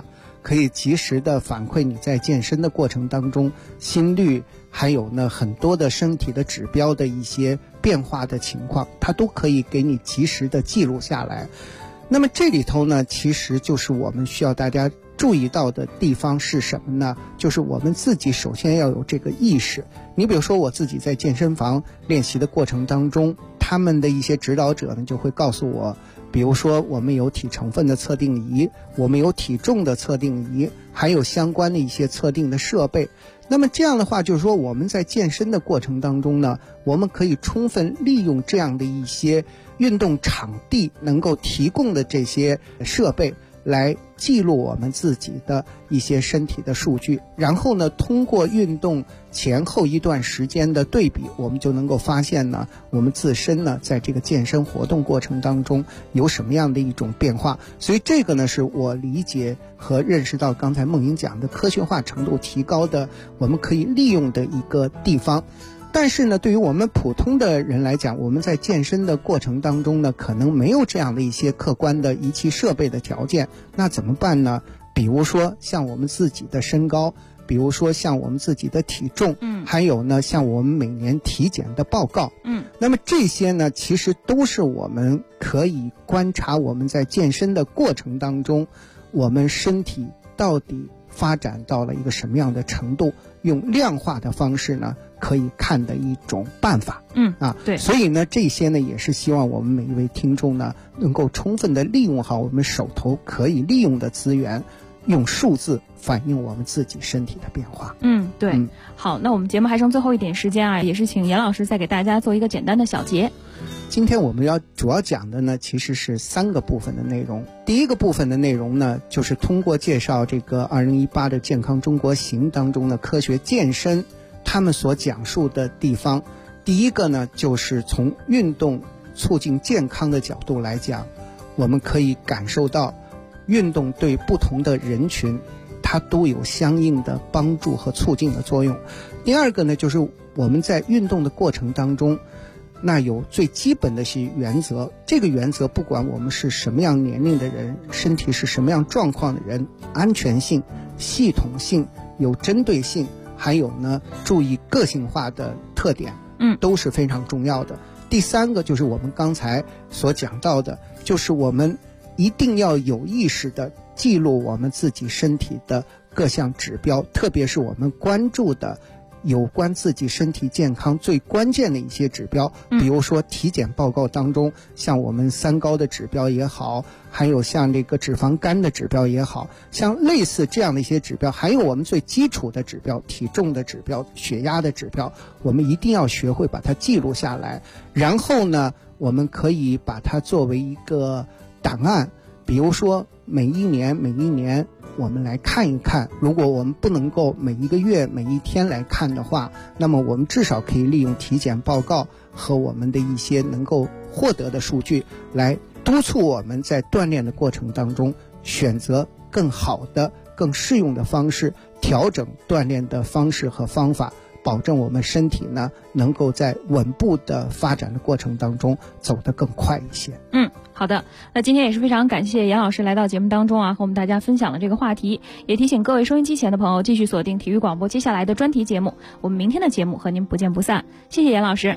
可以及时的反馈你在健身的过程当中心率，还有呢很多的身体的指标的一些变化的情况，它都可以给你及时的记录下来。那么这里头呢，其实就是我们需要大家注意到的地方是什么呢？就是我们自己首先要有这个意识。你比如说我自己在健身房练习的过程当中，他们的一些指导者呢就会告诉我，比如说我们有体成分的测定仪，我们有体重的测定仪，还有相关的一些测定的设备。那么这样的话，就是说我们在健身的过程当中呢，我们可以充分利用这样的一些运动场地能够提供的这些设备，来记录我们自己的一些身体的数据，然后呢，通过运动前后一段时间的对比，我们就能够发现呢，我们自身呢在这个健身活动过程当中有什么样的一种变化。所以这个呢是我理解和认识到刚才梦莹讲的科学化程度提高的，我们可以利用的一个地方。但是呢，对于我们普通的人来讲，我们在健身的过程当中呢，可能没有这样的一些客观的仪器设备的条件，那怎么办呢？比如说像我们自己的身高，比如说像我们自己的体重，还有呢像我们每年体检的报告，那么这些呢其实都是我们可以观察我们在健身的过程当中，我们身体到底发展到了一个什么样的程度，用量化的方式呢可以看的一种办法。 对， 所以呢这些呢也是希望我们每一位听众呢能够充分的利用好我们手头可以利用的资源，用数字反映我们自己身体的变化。 对。好，那我们节目还剩最后一点时间啊，也是请严老师再给大家做一个简单的小结。 今天我们主要讲的呢，其实是3个部分的内容。第一个部分的内容呢，就是通过介绍这个2018的健康中国行当中的科学健身，他们所讲述的地方。第一个呢，就是从运动促进健康的角度来讲，我们可以感受到运动对不同的人群它都有相应的帮助和促进的作用。第二个呢，就是我们在运动的过程当中，那有最基本的一些原则，这个原则不管我们是什么样年龄的人，身体是什么样状况的人，安全性、系统性、有针对性，还有呢注意个性化的特点，都是非常重要的。第3个就是我们刚才所讲到的，就是我们一定要有意识的记录我们自己身体的各项指标，特别是我们关注的有关自己身体健康最关键的一些指标，比如说体检报告当中，像我们3高的指标也好，还有像这个脂肪肝的指标也好，像类似这样的一些指标，还有我们最基础的指标，体重的指标、血压的指标，我们一定要学会把它记录下来。然后呢，我们可以把它作为一个档案，比如说每一年我们来看一看，如果我们不能够每一个月每一天来看的话，那么我们至少可以利用体检报告和我们的一些能够获得的数据，来督促我们在锻炼的过程当中选择更好的、更适用的方式，调整锻炼的方式和方法，保证我们身体呢能够在稳步的发展的过程当中走得更快一些。 好的，那今天也是非常感谢严老师来到节目当中啊，和我们大家分享了这个话题，也提醒各位收音机前的朋友继续锁定体育广播接下来的专题节目，我们明天的节目和您不见不散。谢谢严老师。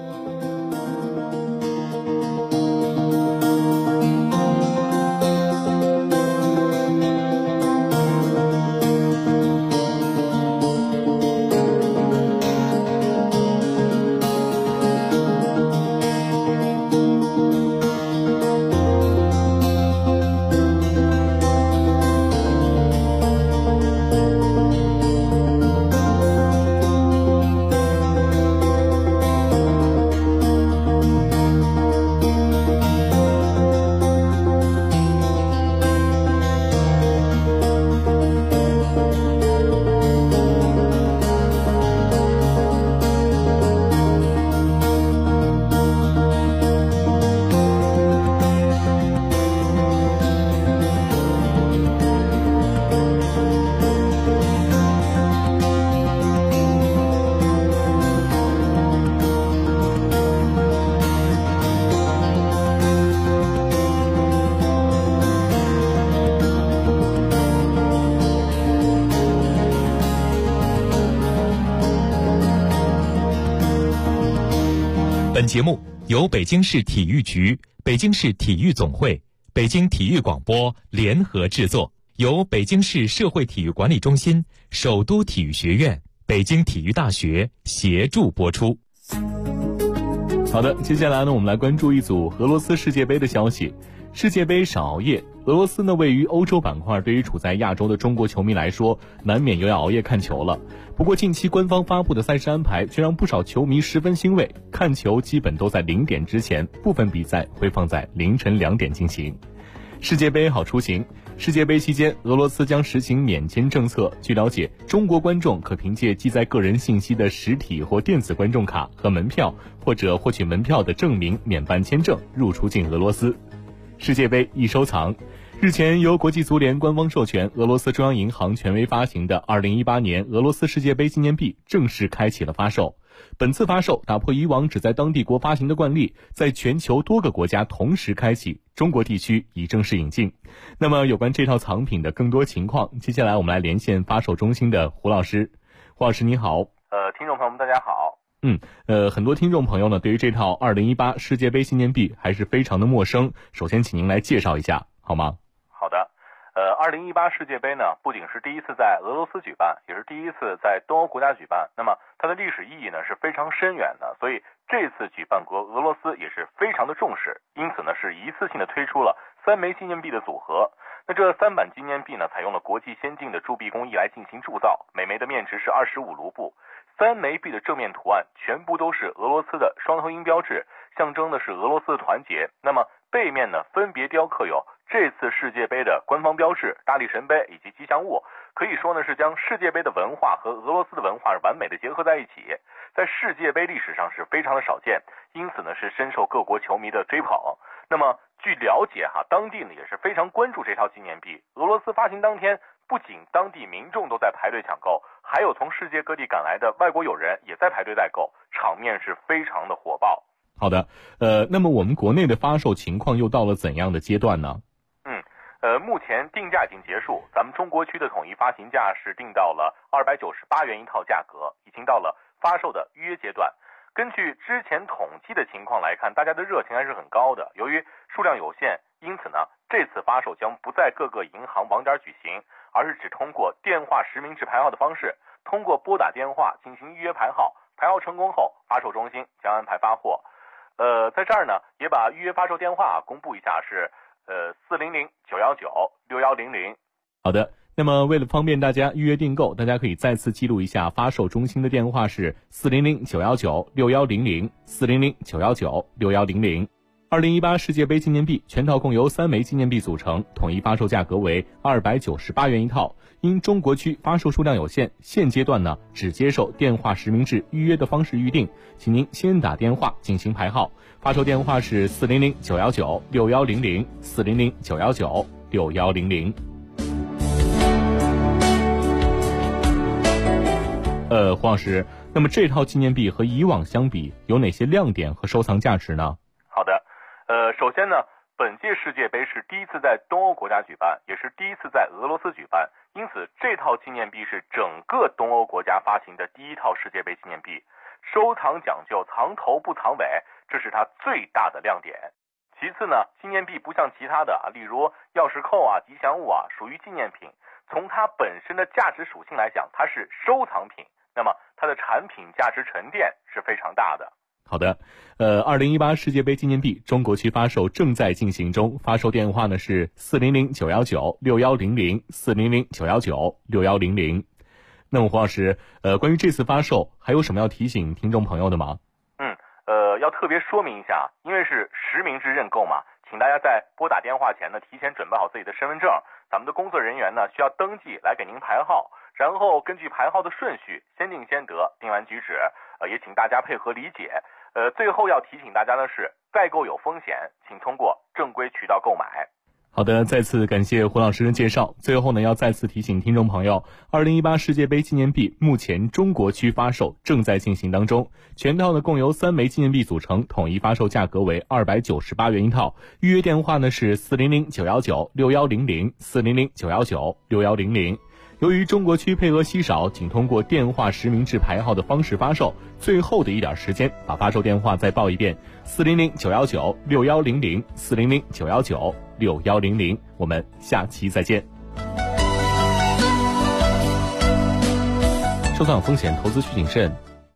本节目由北京市体育局、北京市体育总会、北京体育广播联合制作，由北京市社会体育管理中心、首都体育学院、北京体育大学协助播出。 好的，接下来呢，我们来关注一组俄罗斯世界杯的消息。世界杯少熬夜，俄罗斯呢位于欧洲板块，对于处在亚洲的中国球迷来说，难免又要熬夜看球了。不过近期官方发布的赛事安排却让不少球迷十分欣慰，看球基本都在0点之前，部分比赛会放在凌晨2点进行。世界杯好出行。世界杯期间，俄罗斯将实行免签政策。据了解，中国观众可凭借记载个人信息的实体或电子观众卡和门票，或者获取门票的证明免办签证入出境俄罗斯。世界杯易收藏。日前，由国际足联官方授权，俄罗斯中央银行权威发行的2018年俄罗斯世界杯纪念币正式开启了发售。本次发售打破以往只在当地国发行的惯例，在全球多个国家同时开启，中国地区已正式引进。那么有关这套藏品的更多情况，接下来我们来连线发售中心的胡老师。胡老师你好。 听众朋友们大家好。 很多听众朋友呢对于这套2018世界杯纪念币还是非常的陌生，首先请您来介绍一下好吗？ 好的。2018世界杯呢，不仅是第一次在俄罗斯举办，也是第一次在东欧国家举办。那么它的历史意义呢是非常深远的，所以这次举办国俄罗斯也是非常的重视，因此呢是一次性的推出了3枚纪念币的组合。那这3版纪念币呢，采用了国际先进的铸币工艺来进行铸造，每枚的面值是25卢布。3枚币的正面图案全部都是俄罗斯的双头鹰标志，象征的是俄罗斯的团结。那么背面呢，分别雕刻有这次世界杯的官方标志、大力神杯以及吉祥物，可以说呢是将世界杯的文化和俄罗斯的文化完美的结合在一起，在世界杯历史上是非常的少见，因此呢是深受各国球迷的追捧。那么据了解当地呢也是非常关注这套纪念币。俄罗斯发行当天，不仅当地民众都在排队抢购，还有从世界各地赶来的外国友人也在排队代购，场面是非常的火爆。 好的，那么我们国内的发售情况又到了怎样的阶段呢？ 目前定价已经结束，咱们中国区的统一发行价是定到了298元一套价格，已经到了发售的预约阶段。根据之前统计的情况来看，大家的热情还是很高的。由于数量有限，因此呢，这次发售将不在各个银行网点举行，而是只通过电话实名制排号的方式，通过拨打电话进行预约排号，排号成功后，发售中心将安排发货。在这儿呢，也把预约发售电话公布一下，是400-919-6100。 好的，那么为了方便大家预约订购，大家可以再次记录一下发售中心的电话是400-919-6100 400-919-6100。2018世界杯纪念币全套共由3枚纪念币组成，统一发售价格为298元一套。因中国区发售数量有限，现阶段呢只接受电话实名制预约的方式预定，请您先打电话进行排号。发售电话是400-919-6100 400-919-6100。黄老师，那么这套纪念币和以往相比有哪些亮点和收藏价值呢？ 好的，首先呢，本届世界杯是第一次在东欧国家举办，也是第一次在俄罗斯举办，因此这套纪念币是整个东欧国家发行的第一套世界杯纪念币。收藏讲究藏头不藏尾，这是它最大的亮点。其次呢，纪念币不像其他的例如钥匙扣吉祥物属于纪念品，从它本身的价值属性来讲，它是收藏品，那么它的产品价值沉淀是非常大的。 好的，2018世界杯纪念币中国区发售正在进行中，发售电话呢是400-919-6100 400-919-6100。那么胡老师，关于这次发售还有什么要提醒听众朋友的吗？ 要特别说明一下，因为是实名制认购嘛，请大家在拨打电话前呢，提前准备好自己的身份证，咱们的工作人员呢需要登记来给您排号，然后根据排号的顺序先定先得，定完举止，也请大家配合理解。最后要提醒大家的是，代购有风险，请通过正规渠道购买。 好的，再次感谢胡老师的介绍。最后呢，要再次提醒听众朋友，2018世界杯纪念币目前中国区发售正在进行当中，全套呢共由3枚纪念币组成，统一发售价格为298元一套。预约电话呢是400-919-6100 400-919-6100。 由于中国区配额稀少，仅通过电话实名制排号的方式发售，最后的一点时间，把发售电话再报一遍：400-919-6100，400-919-6100。我们下期再见。收藏风险，投资需谨慎。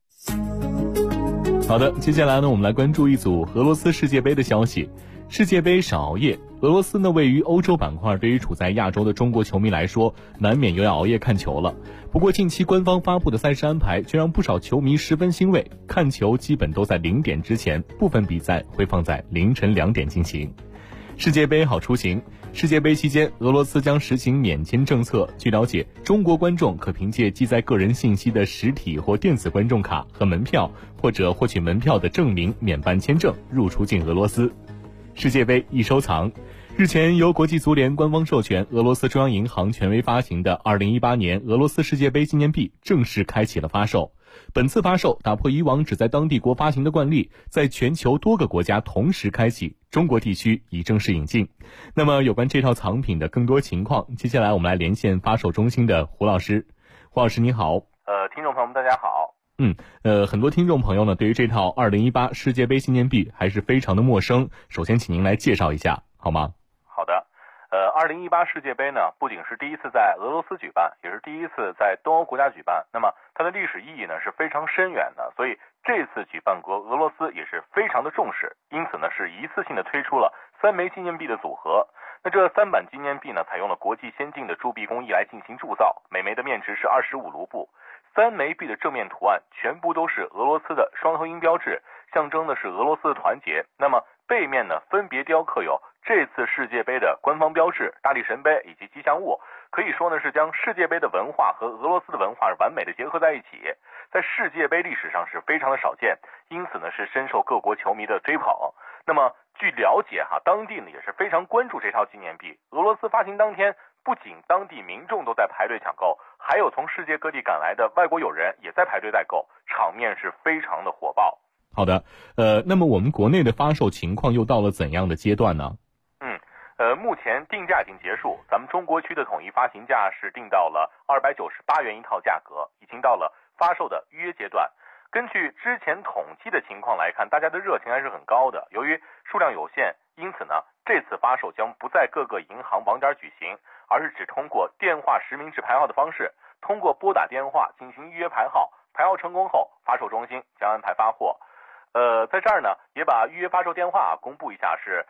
好的，接下来呢，我们来关注一组俄罗斯世界杯的消息。世界杯少熬夜，俄罗斯呢位于欧洲板块，对于处在亚洲的中国球迷来说，难免又要熬夜看球了。不过近期官方发布的赛事安排却让不少球迷十分欣慰，看球基本都在0点之前，部分比赛会放在凌晨2点进行。世界杯好出行。世界杯期间，俄罗斯将实行免签政策。据了解，中国观众可凭借记载个人信息的实体或电子观众卡和门票，或者获取门票的证明免办签证入出境俄罗斯。世界杯易收藏。日前，由国际足联官方授权，俄罗斯中央银行权威发行的2018年俄罗斯世界杯纪念币正式开启了发售。本次发售打破以往只在当地国发行的惯例，在全球多个国家同时开启，中国地区已正式引进。那么有关这套藏品的更多情况，接下来我们来连线发售中心的胡老师。胡老师你好。 听众朋友们大家好。 很多听众朋友呢对于这套2018世界杯纪念币还是非常的陌生，首先请您来介绍一下好吗？ 好的。2018世界杯呢，不仅是第一次在俄罗斯举办，也是第一次在东欧国家举办。那么它的历史意义呢是非常深远的，所以这次举办国俄罗斯也是非常的重视，因此呢是一次性的推出了3枚纪念币的组合。那这3版纪念币呢，采用了国际先进的铸币工艺来进行铸造，每枚的面值是25卢布。3枚币的正面图案全部都是俄罗斯的双头鹰标志，象征的是俄罗斯的团结。那么背面呢，分别雕刻有这次世界杯的官方标志、大力神杯以及吉祥物，可以说呢是将世界杯的文化和俄罗斯的文化完美的结合在一起，在世界杯历史上是非常的少见，因此呢是深受各国球迷的追捧。那么据了解当地呢也是非常关注这套纪念币。俄罗斯发行当天，不仅当地民众都在排队抢购，还有从世界各地赶来的外国友人也在排队代购，场面是非常的火爆。 好的，那么我们国内的发售情况又到了怎样的阶段呢？ 目前定价已经结束，咱们中国区的统一发行价是定到了298元一套价格，已经到了发售的预约阶段。根据之前统计的情况来看，大家的热情还是很高的。由于数量有限，因此呢，这次发售将不在各个银行网点举行，而是只通过电话实名制排号的方式，通过拨打电话进行预约排号，排号成功后，发售中心将安排发货。在这儿呢，也把预约发售电话公布一下，是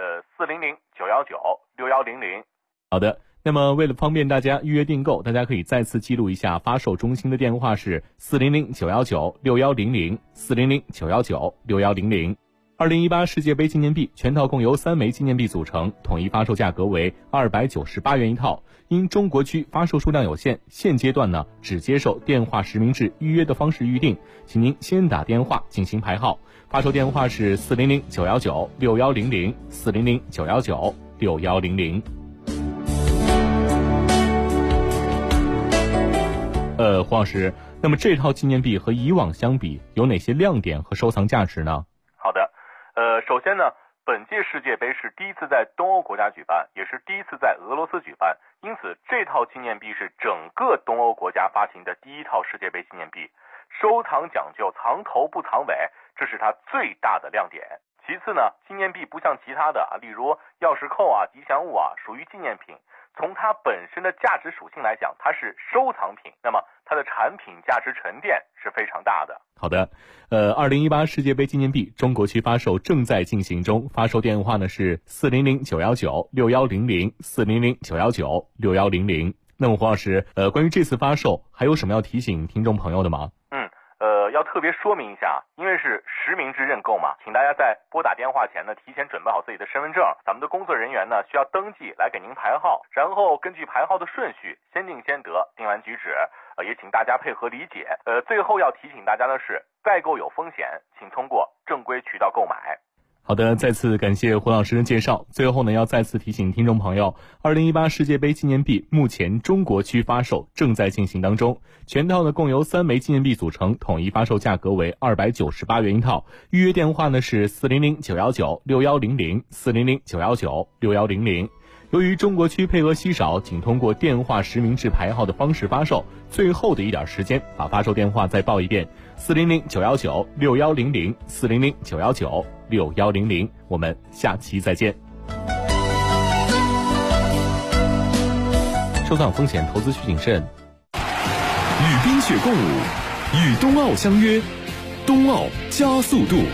400-919-6100。 好的，那么为了方便大家预约订购，大家可以再次记录一下发售中心的电话是400-919-6100， 400-919-6100。2018世界杯纪念币全套共由3枚纪念币组成，统一发售价格为298元一套。因中国区发售数量有限，现阶段呢只接受电话实名制预约的方式预定，请您先打电话进行排号。发售电话是400-919-6100， 400-919-6100。黄老师，那么这套纪念币和以往相比，有哪些亮点和收藏价值呢？ 好的，首先呢，本届世界杯是第一次在东欧国家举办，也是第一次在俄罗斯举办，因此这套纪念币是整个东欧国家发行的第一套世界杯纪念币。收藏讲究藏头不藏尾，这是它最大的亮点。其次呢，纪念币不像其他的例如钥匙扣吉祥物属于纪念品，从它本身的价值属性来讲，它是收藏品，那么它的产品价值沉淀是非常大的。 好的，2018世界杯纪念币中国区发售正在进行中，发售电话呢是400-919-6100， 400-919-6100。那么黄老师，关于这次发售还有什么要提醒听众朋友的吗？ 要特别说明一下，因为是实名制认购嘛，请大家在拨打电话前呢，提前准备好自己的身份证，咱们的工作人员呢需要登记来给您排号，然后根据排号的顺序，先定先得，定完举止，也请大家配合理解。最后要提醒大家的是，代购有风险，请通过正规渠道购买。 好的，再次感谢胡老师的介绍。最后呢，要再次提醒听众朋友，2018世界杯纪念币目前中国区发售正在进行当中，全套呢共由3枚纪念币组成，统一发售价格为298元一套。预约电话呢是400-919-6100， 400-919-6100。 由于中国区配额稀少，仅通过电话实名制排号的方式发售，最后的一点时间，把发售电话再报一遍：400-919-6100 400-919-6100。我们下期再见。收藏风险，投资需谨慎。 与冰雪共舞，与冬奥相约，冬奥加速度。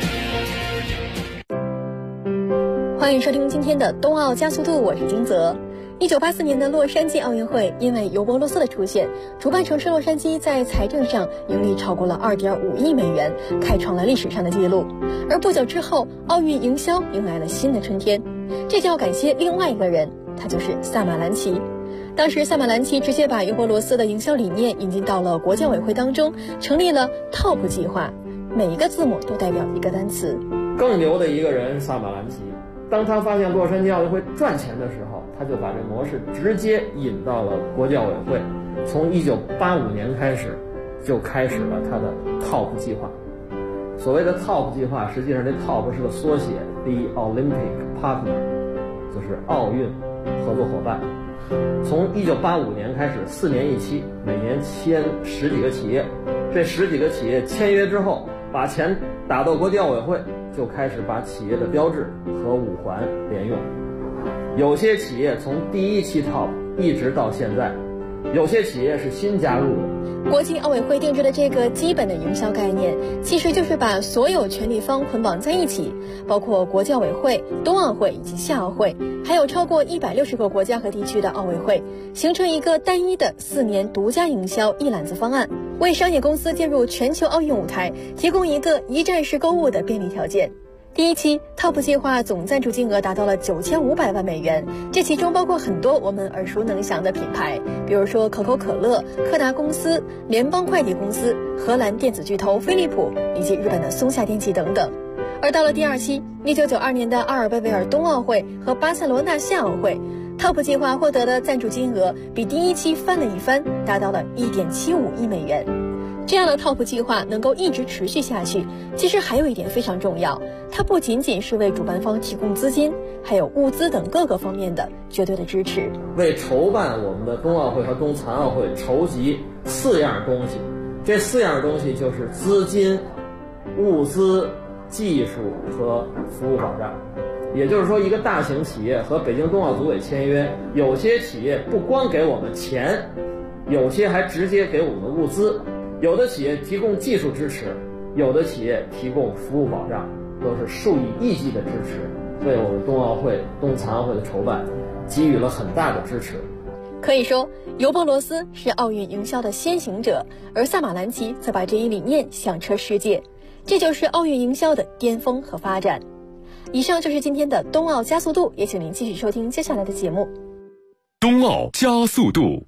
欢迎收听今天的冬奥加速度，我是金泽。1984年的洛杉矶奥运会，因为尤伯罗斯的出现，主办城市洛杉矶在财政上盈利超过了2.5亿美元，开创了历史上的纪录。而不久之后，奥运营销迎来了新的春天，这就要感谢另外一个人，他就是萨马兰奇。当时萨马兰奇直接把尤伯罗斯的营销理念引进到了国教委会当中，成立了 TOP 计划，每一个字母都代表一个单词。 更牛的一个人萨马兰奇，当他发现洛杉矶奥运会赚钱的时候，他就把这模式直接引到了国教委会。从1985年开始，就开始了他的 TOP 计划。所谓的 TOP 计划，实际上这 TOP 是个缩写 ，The Olympic Partner， 就是奥运合作伙伴。从1985年开始，4年一期，每年签10几个企业。这10几个企业签约之后，把钱打到国际奥委会，就开始把企业的标志和五环连用。有些企业从第一期 TOP 一直到现在，有些企业是新加入的。 国际奥委会定制的这个基本的营销概念，其实就是把所有权利方捆绑在一起，包括国际奥委会、冬奥会以及夏奥会，还有超过160个国家和地区的奥委会，形成一个单一的4年独家营销一揽子方案，为商业公司进入全球奥运舞台提供一个一站式购物的便利条件。第一期 TOP 计划总赞助金额达到了9500万美元，这其中包括很多我们耳熟能详的品牌，比如说可口可乐、柯达公司、联邦快递公司、荷兰电子巨头飞利浦以及日本的松下电器等等。而到了第二期1992年的阿尔贝维尔冬奥会和巴塞罗那夏奥会， TOP 计划获得的赞助金额比第一期翻了一番，达到了1.75亿美元。这样的 TOP 计划能够一直持续下去，其实还有一点非常重要，它不仅仅是为主办方提供资金，还有物资等各个方面的绝对的支持。 为筹办我们的冬奥会和冬残奥会筹集4样东西，这4样东西就是资金、物资、技术和服务保障。也就是说，一个大型企业和北京冬奥组委签约，有些企业不光给我们钱，有些还直接给我们物资。有的企业提供技术支持，有的企业提供服务保障，都是数以亿计的支持，为我们冬奥会、冬残奥会的筹办给予了很大的支持。 可以说，尤伯罗斯是奥运营销的先行者，而萨马兰奇则把这一理念响彻世界，这就是奥运营销的巅峰和发展。以上就是今天的冬奥加速度，也请您继续收听接下来的节目。 冬奥加速度。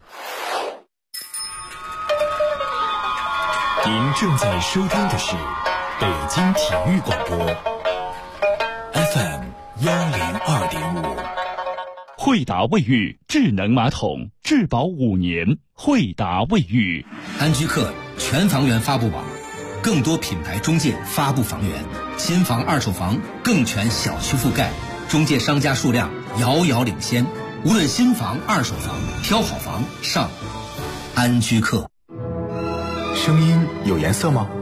您正在收听的是北京体育广播 FM 102.5。 惠达卫浴智能马桶，质保5年。惠达卫浴。 安居客全房源发布网，更多品牌中介发布房源，新房二手房更全小区覆盖，中介商家数量遥遥领先。无论新房二手房，挑好房上安居客。 声音有颜色吗？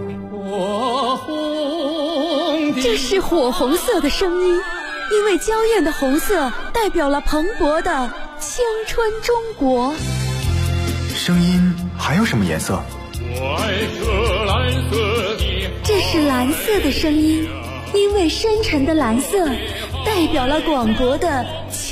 这是火红色的声音，因为娇艳的红色代表了蓬勃的青春中国。 声音还有什么颜色？ 这是蓝色的声音，因为深沉的蓝色代表了广博的